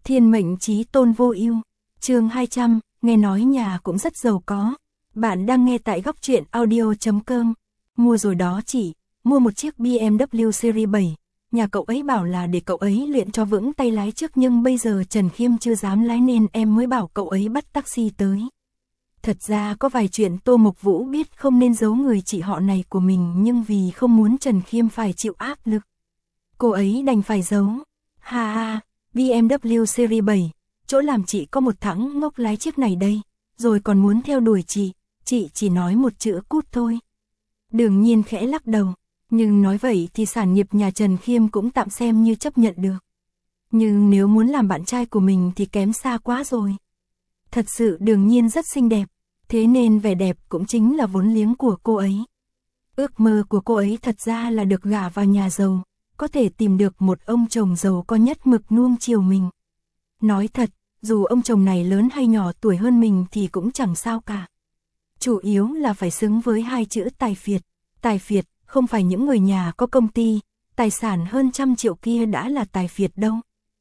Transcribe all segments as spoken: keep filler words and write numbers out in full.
Thiên mệnh chí tôn vô ưu. Chương hai trăm, nghe nói nhà cũng rất giàu có. Bạn đang nghe tại góc truyện audio chấm com. Mua rồi đó chị, mua một chiếc bê em vê Series bảy. Nhà cậu ấy bảo là để cậu ấy luyện cho vững tay lái trước, nhưng bây giờ Trần Khiêm chưa dám lái nên em mới bảo cậu ấy bắt taxi tới. Thật ra có vài chuyện Tô Mộc Vũ biết không nên giấu người chị họ này của mình, nhưng vì không muốn Trần Khiêm phải chịu áp lực, cô ấy đành phải giấu. Ha ha, bê em vê Series bảy, chỗ làm chị có một thằng ngốc lái chiếc này đây, rồi còn muốn theo đuổi chị, chị chỉ nói một chữ cút thôi. Đương Nhiên khẽ lắc đầu, nhưng nói vậy thì sản nghiệp nhà Trần Khiêm cũng tạm xem như chấp nhận được. Nhưng nếu muốn làm bạn trai của mình thì kém xa quá rồi. Thật sự Đương Nhiên rất xinh đẹp, thế nên vẻ đẹp cũng chính là vốn liếng của cô ấy. Ước mơ của cô ấy thật ra là được gả vào nhà giàu, có thể tìm được một ông chồng giàu có nhất mực nuông chiều mình. Nói thật, dù ông chồng này lớn hay nhỏ tuổi hơn mình thì cũng chẳng sao cả. Chủ yếu là phải xứng với hai chữ tài phiệt. Tài phiệt không phải những người nhà có công ty, tài sản hơn trăm triệu kia đã là tài phiệt đâu,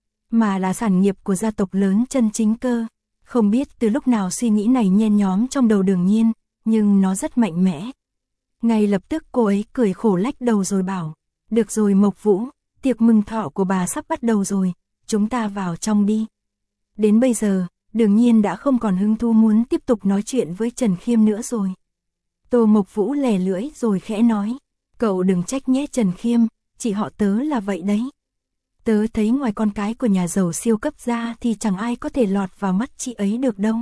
mà là sản nghiệp của gia tộc lớn chân chính cơ. Không biết từ lúc nào suy nghĩ này nhen nhóm trong đầu Đương Nhiên, nhưng nó rất mạnh mẽ. Ngay lập tức cô ấy cười khổ lách đầu rồi bảo, được rồi Mộc Vũ, tiệc mừng thọ của bà sắp bắt đầu rồi, chúng ta vào trong đi. Đến bây giờ, Đương Nhiên đã không còn hứng thú muốn tiếp tục nói chuyện với Trần Khiêm nữa rồi. Tô Mộc Vũ lè lưỡi rồi khẽ nói, cậu đừng trách nhé Trần Khiêm, chị họ tớ là vậy đấy. Tớ thấy ngoài con cái của nhà giàu siêu cấp ra thì chẳng ai có thể lọt vào mắt chị ấy được đâu.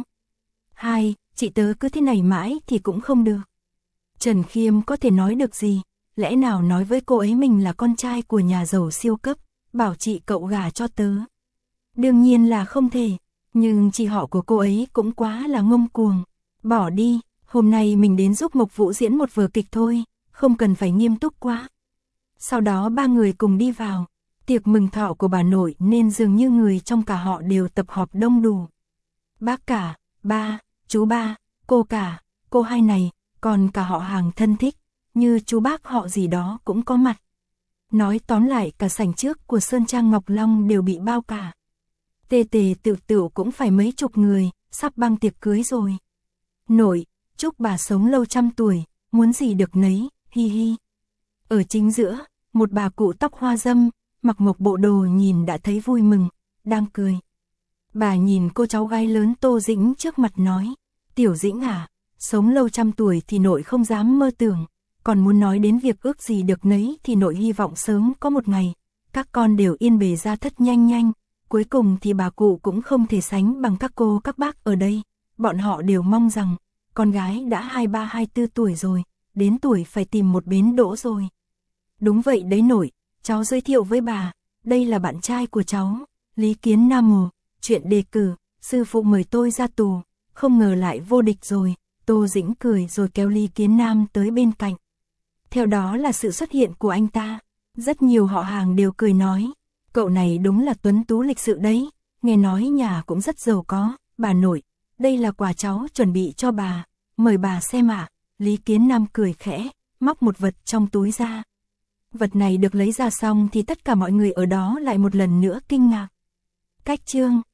Hai, chị tớ cứ thế này mãi thì cũng không được. Trần Khiêm có thể nói được gì, lẽ nào nói với cô ấy mình là con trai của nhà giàu siêu cấp, bảo chị cậu gả cho tớ. Đương nhiên là không thể, nhưng chị họ của cô ấy cũng quá là ngông cuồng. Bỏ đi, hôm nay mình đến giúp Mộc Vũ diễn một vở kịch thôi, không cần phải nghiêm túc quá. Sau đó ba người cùng đi vào. Tiệc mừng thọ của bà nội nên dường như người trong cả họ đều tập họp đông đủ. Bác cả, ba, chú ba, cô cả, cô hai này, còn cả họ hàng thân thích, như chú bác họ gì đó cũng có mặt. Nói tóm lại cả sảnh trước của Sơn Trang Ngọc Long đều bị bao cả. Tề tề tự tự cũng phải mấy chục người, sắp băng tiệc cưới rồi. Nội, chúc bà sống lâu trăm tuổi, muốn gì được nấy, hi hi. Ở chính giữa, một bà cụ tóc hoa dâm, mặc một bộ đồ nhìn đã thấy vui mừng, đang cười. Bà nhìn cô cháu gái lớn Tô Dĩnh trước mặt nói, Tiểu Dĩnh à, sống lâu trăm tuổi thì nội không dám mơ tưởng, còn muốn nói đến việc ước gì được nấy thì nội hy vọng sớm có một ngày, các con đều yên bề gia thất nhanh nhanh. Cuối cùng thì bà cụ cũng không thể sánh bằng các cô các bác ở đây, bọn họ đều mong rằng, con gái đã hai ba hai tư tuổi rồi, đến tuổi phải tìm một bến đỗ rồi. Đúng vậy đấy nội, cháu giới thiệu với bà, đây là bạn trai của cháu, Lý Kiến Nam Mồ, chuyện đề cử, sư phụ mời tôi ra tù, không ngờ lại vô địch rồi. Tô Dĩnh cười rồi kéo Lý Kiến Nam tới bên cạnh. Theo đó là sự xuất hiện của anh ta, rất nhiều họ hàng đều cười nói, cậu này đúng là tuấn tú lịch sự đấy, nghe nói nhà cũng rất giàu có, bà nội, đây là quà cháu chuẩn bị cho bà, mời bà xem ạ. Lý Kiến Nam cười khẽ, móc một vật trong túi ra. Vật này được lấy ra xong thì tất cả mọi người ở đó lại một lần nữa kinh ngạc. Cách chương